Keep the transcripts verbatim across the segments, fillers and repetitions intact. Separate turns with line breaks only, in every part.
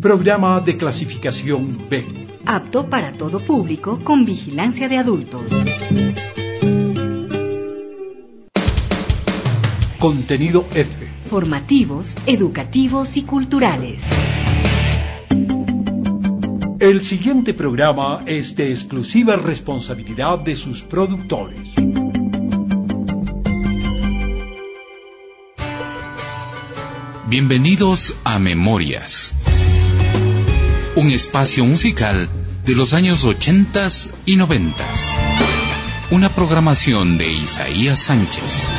Programa de clasificación B.
Apto para todo público con vigilancia de adultos.
Contenido F.
Formativos, educativos y culturales.
El siguiente programa es de exclusiva responsabilidad de sus productores.
Bienvenidos a Memorias, un espacio musical de los años ochentas y noventas. Una programación de Isaías Sánchez.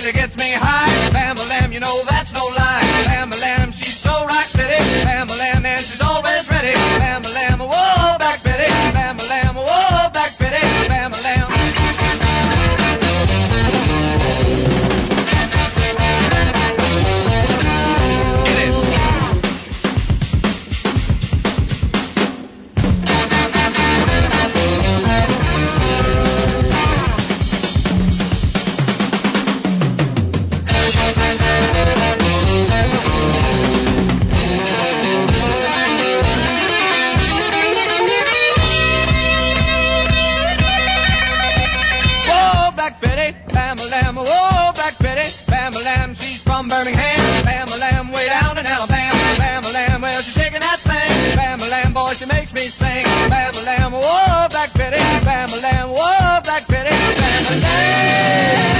really gets me high. Bam-a-lam, you know that's no lie. Bam-a-lam, she's so rock steady. Bam-a-lam, and she's always ready. Bam-a-lam, whoa, Black Betty. Bam-a-lam, whoa, Black Betty. Bam-a-lam. Bam-a-lam, oh, Black Betty. Bam-a-lam, she's from Birmingham. Bam-a-lam, way down in Alabama. Bam-a-lam, well, she's shaking that thing. Bam-a-lam, boy, she makes me sing. Bam-a-lam, oh, Black Betty. Bam-a-lam, oh, Black Betty. Bam-a-lam.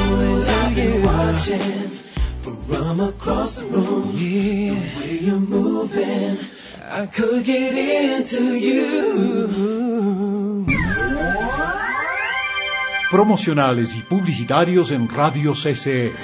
know I've been watching from across the room. Yeah. The way you're moving, I could get into you.
Promocionales y publicitarios en Radio C C E.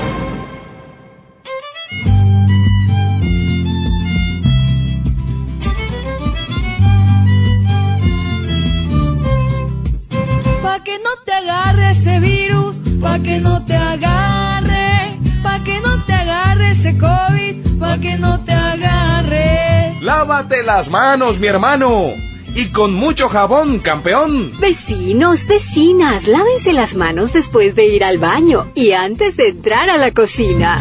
Pa' que no te agarre ese virus, pa' que no te agarre, pa' que no te agarre ese COVID, pa' que no te agarre.
Lávate las manos, mi hermano, y con mucho jabón, campeón.
Vecinos, vecinas, lávense las manos después de ir al baño y antes de entrar a la cocina.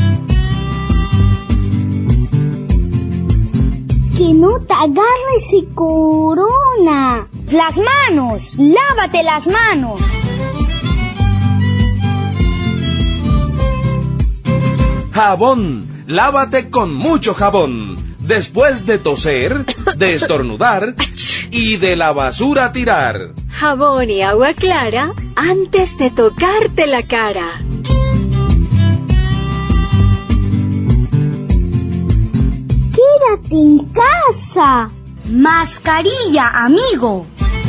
Que no te agarre ese corona. Las manos, lávate las manos.
Jabón, lávate con mucho jabón. Después de toser, de estornudar y de la basura tirar.
Jabón y agua clara antes de tocarte la cara.
Quédate en casa. Mascarilla, amigo.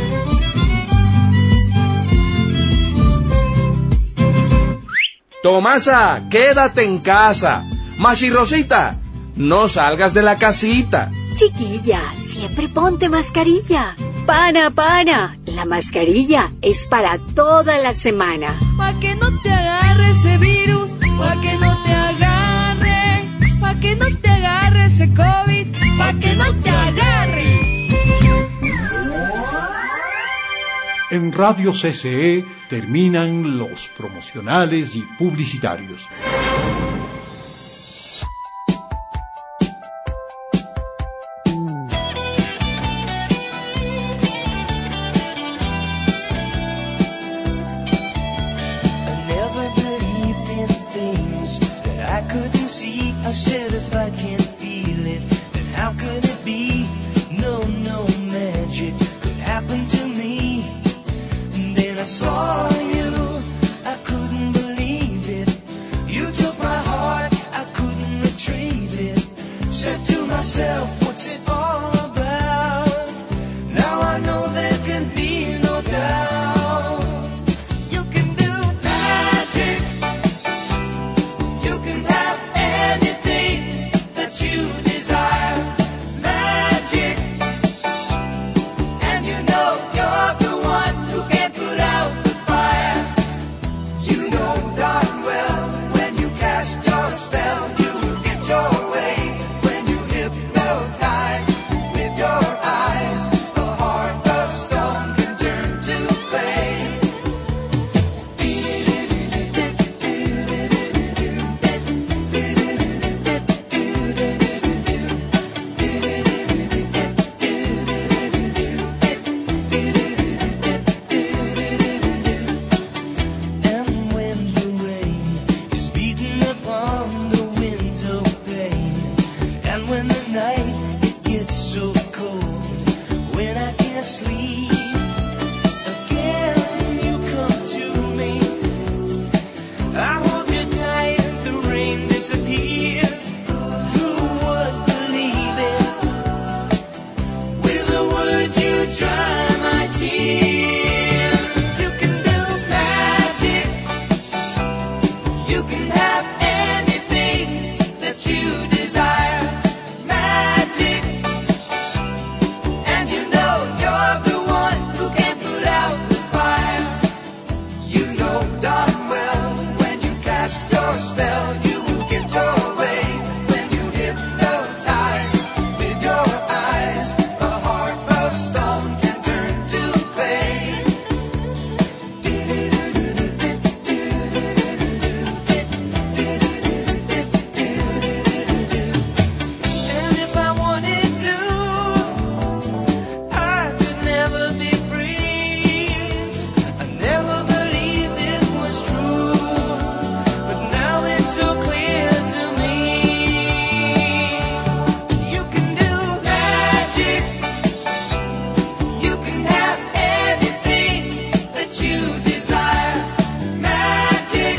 Tomasa, quédate en casa. Machirrosita, no salgas de la casita.
Chiquilla, siempre ponte mascarilla. Pana, pana, la mascarilla es para toda la semana.
Pa' que no te agarre ese virus, pa' que no te agarre, pa' que no te agarre ese COVID, pa' que no te agarre.
En Radio C C E terminan los promocionales y publicitarios.
I said if I can't feel it, then how could it be? No, no magic could happen to me. And then I saw you, I couldn't believe it. You took my heart, I couldn't retrieve it. Said to myself, what's it all about? Now I know there can be no doubt. You can do magic. You can have anything that you desire. Magic. And you know you're the one who can put out the fire. You know darn well when you cast your spell, you will get your way. When you hypnotize with your eyes, a heart of stone can turn to clay. And when the rain is beating upon the window pane, and when the night it gets so cold, when I can't sleep, again you come to me. I hold you tight, the rain disappears. Who would believe it? With a word you dry my tears. You can do magic. You can have anything that you desire. Magic. And you know you're the one who can put out the fire. You know darn well when you cast your spell, you will get your way. When you hypnotize with your eyes, a heart of stone can turn to clay. And if I wanted to, I could never be free. I never believed it was true, but now it's so clear to me. You can do magic. You can have anything that you desire. Magic.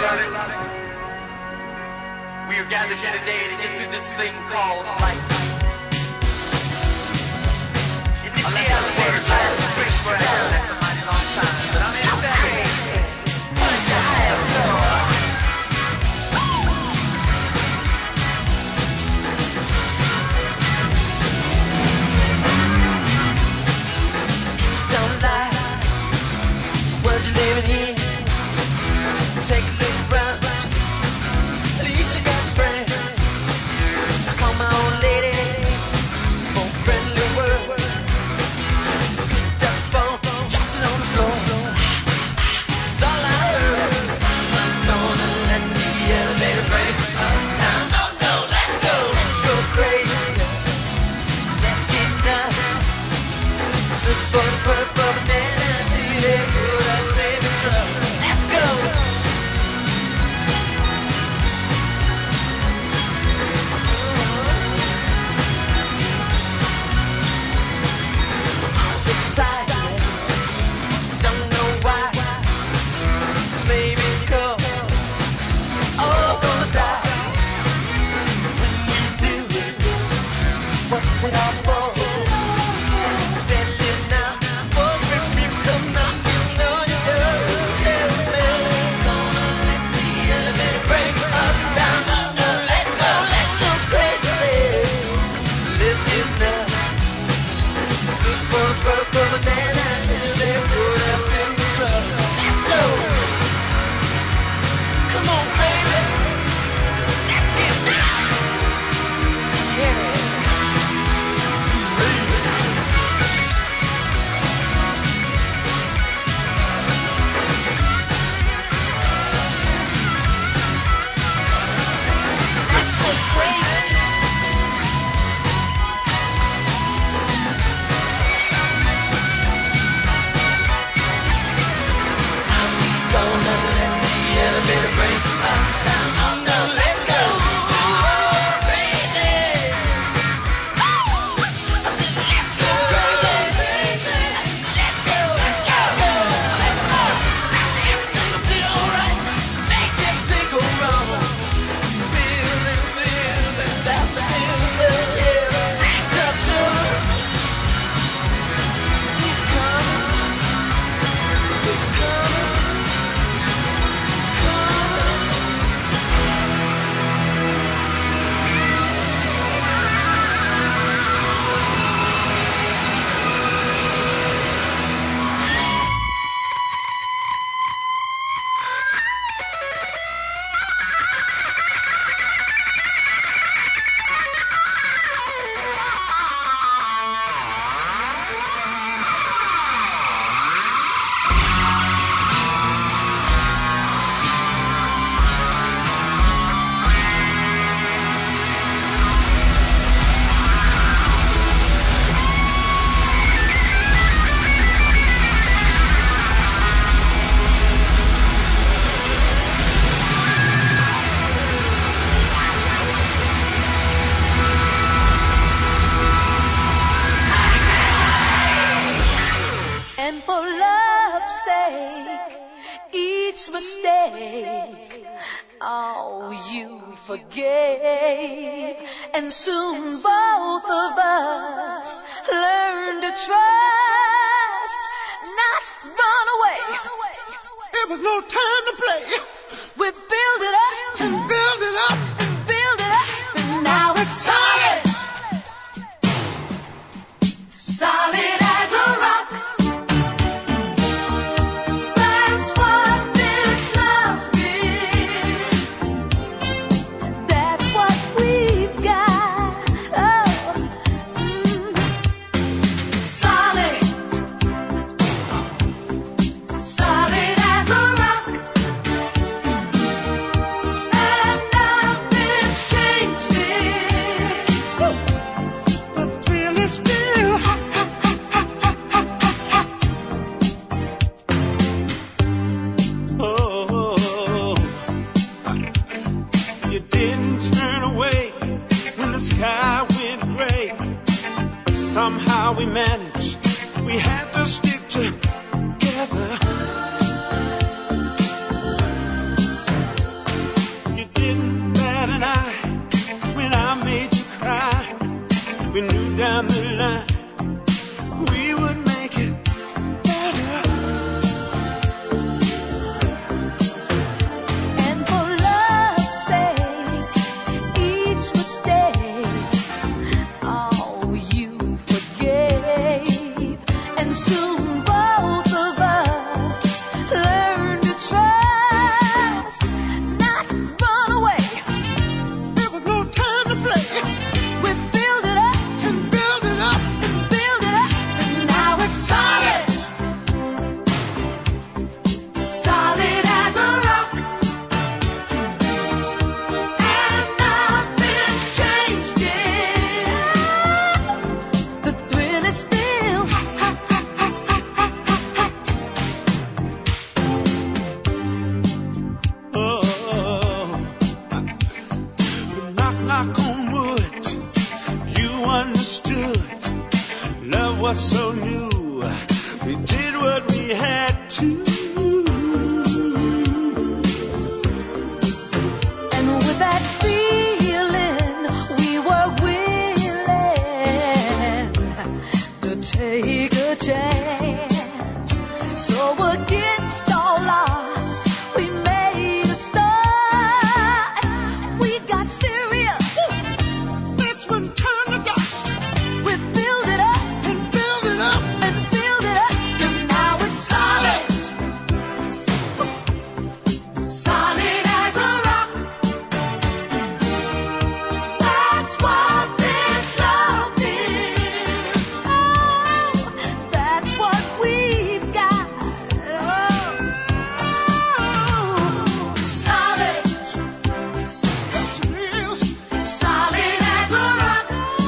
everybody. We are gathered here today to get through this thing called life. In the elevator, life is great for a hell, that's a mighty long time. But I'm in crazy. Punch your hell, go. Take a look around. At least you got friends. I call my old lady for a friendly word. She picked up the phone, dropped it on the floor. It's all I heard. I'm gonna let the elevator break us down. No, no, let's go. Let's go crazy. Let's get nuts. Look for the purple banana till they put us in the truck. Let's go.
Mistake, oh, you forgave, and soon both of us learned to trust, not run away.
It was no time to play.
We build it up
and build it up
and build it up, and now it's solid, solid as a rock.
Somehow we managed, we had to stick together. down the line, we would make it better.
And for love's sake, each mistake, oh, you forgave. And soon both of us learned to trust, not run away.
There was no time to play.
We build it up
And build it up.
and build it up, and now it's solid, solid as a rock, and nothing's changed it. The thrill is still hot.
Oh, knock, knock on wood. You understood. Love was so new. We did what we had to.
And with that feeling, we were willing to take a chance. So against all odds, we made a start. We got serious.
That's when turn to dust.
We build it up
And build it up.
and build it up, and now it's solid, solid as a rock. That's what this love is. Oh, that's what we've got. Oh, solid,
Yes, it is.
solid as a rock.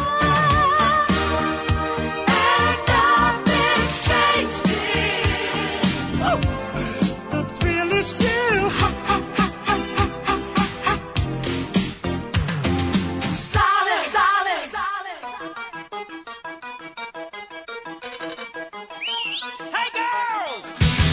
And nothing's changed it.
The thrill is still hot, hot, hot, hot, hot, hot, hot, hot.
Solid, solid, solid.
Hey, girls!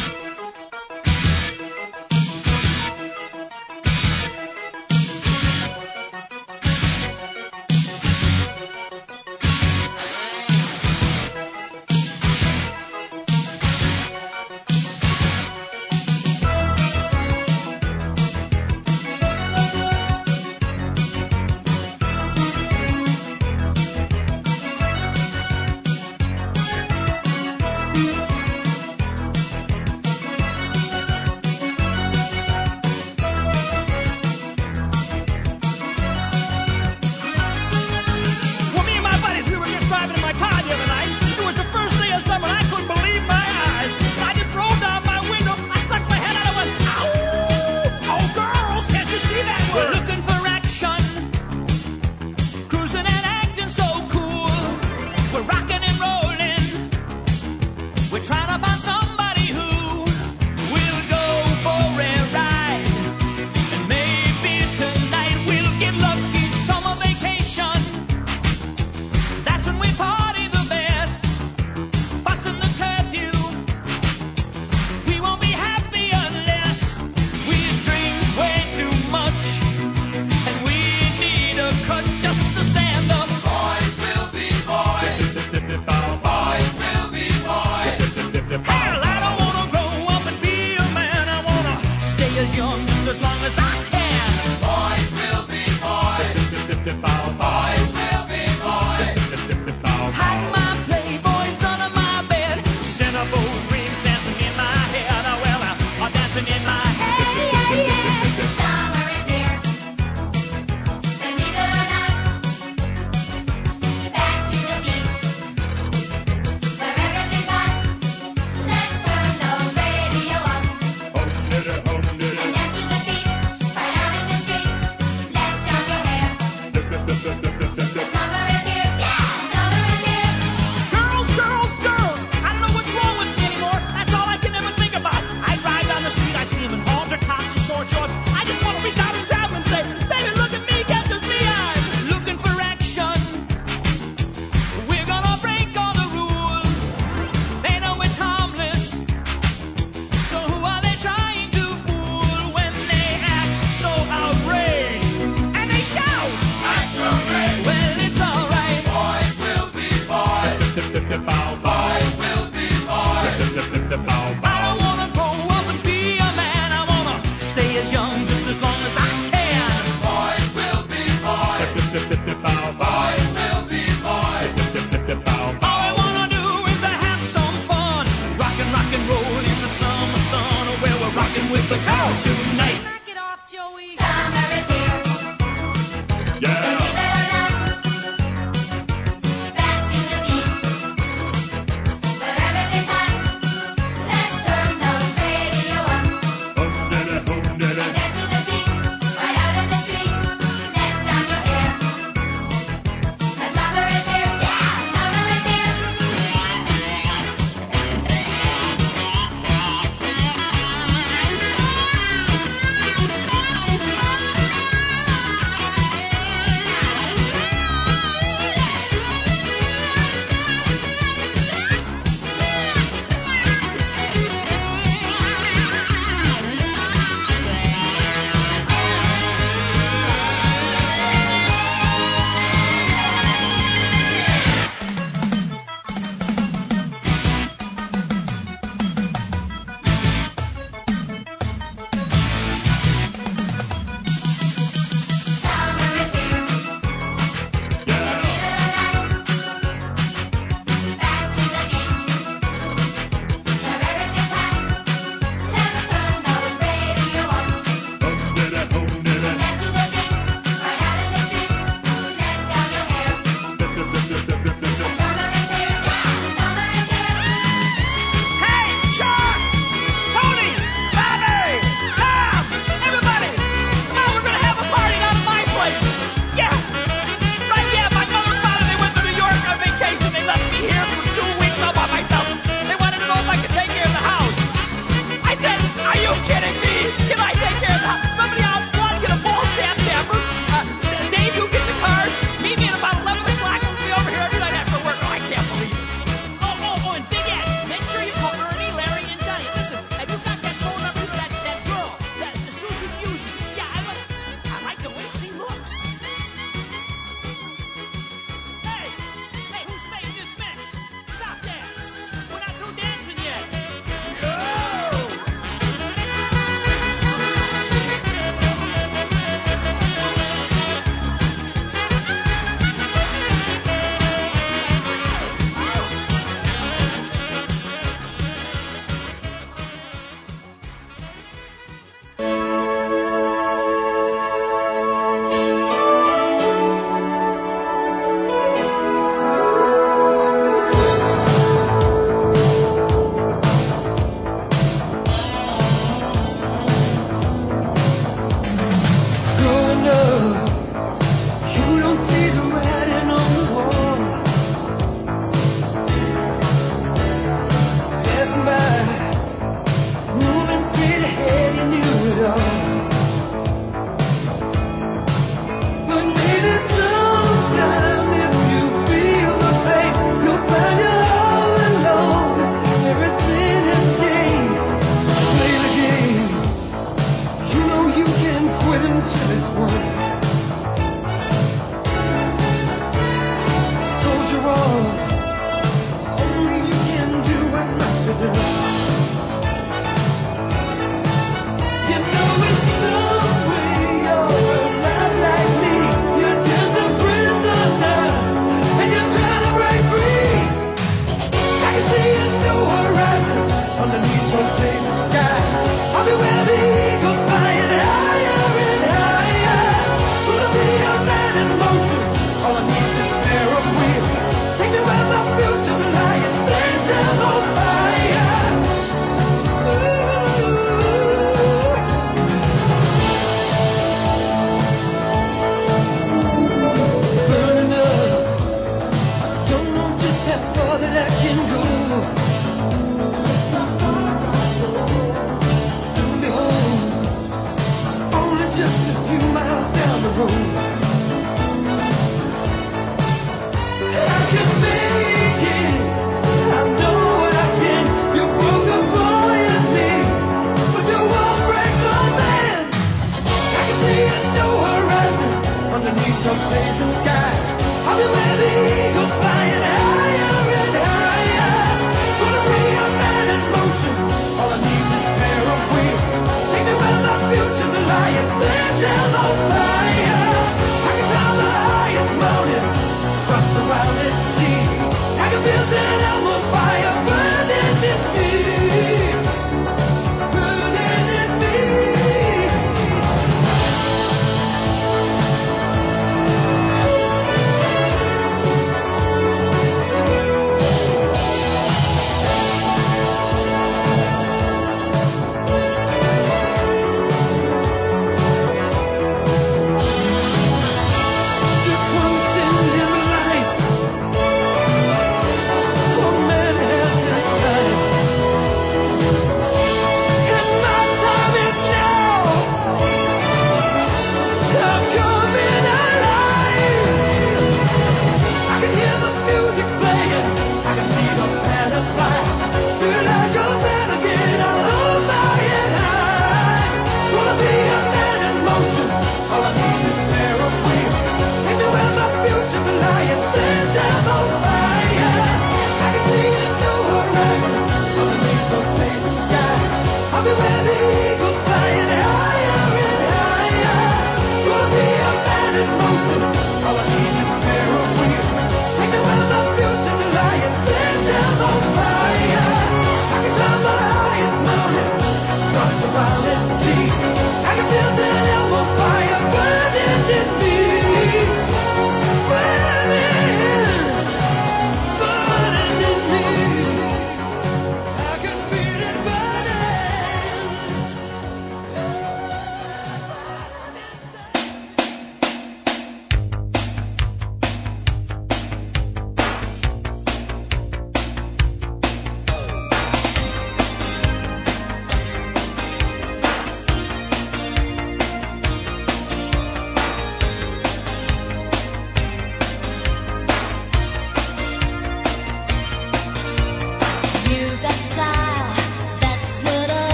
Well, me and my buddies, we were just driving in my car the other night. It was the first day of summer, and I couldn't believe my eyes. I just rolled down my window, I stuck my head out, I went, ow! Oh, girls, can't you see that? We're looking for action, cruising and acting so cool. We're rocking and rolling, we're trying to find somebody who will go for a ride. And maybe tonight we'll get lucky, summer vacation. That's when we party the best, busting the curfew. We won't be happy unless we drink way too much, and we need a crutch just to stand up. Boys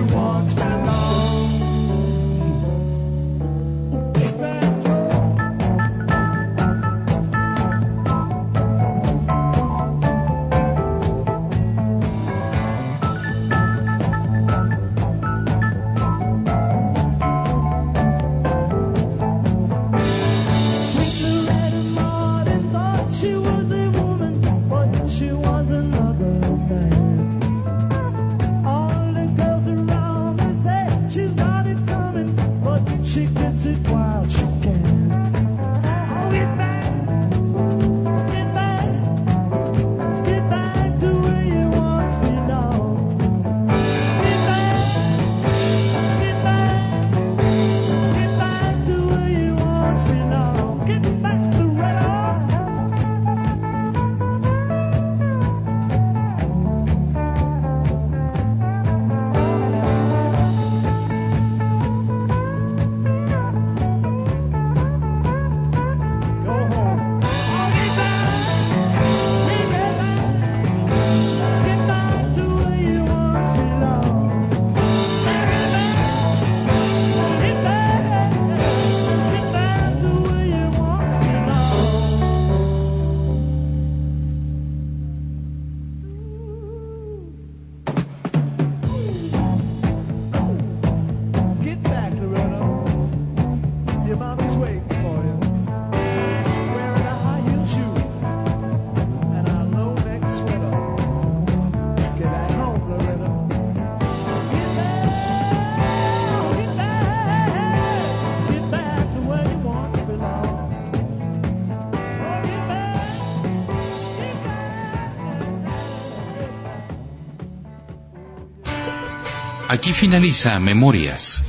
Aquí finaliza Memorias,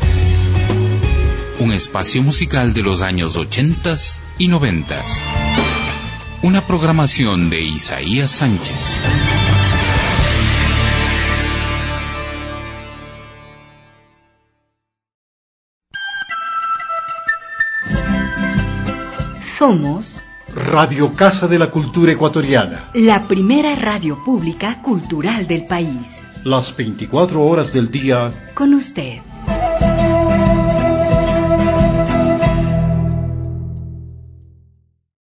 un espacio musical de los años ochentas y noventas. Una programación de Isaías Sánchez.
Somos
Radio Casa de la Cultura Ecuatoriana.
la primera radio pública cultural del país.
Las veinticuatro horas del día.
Con usted.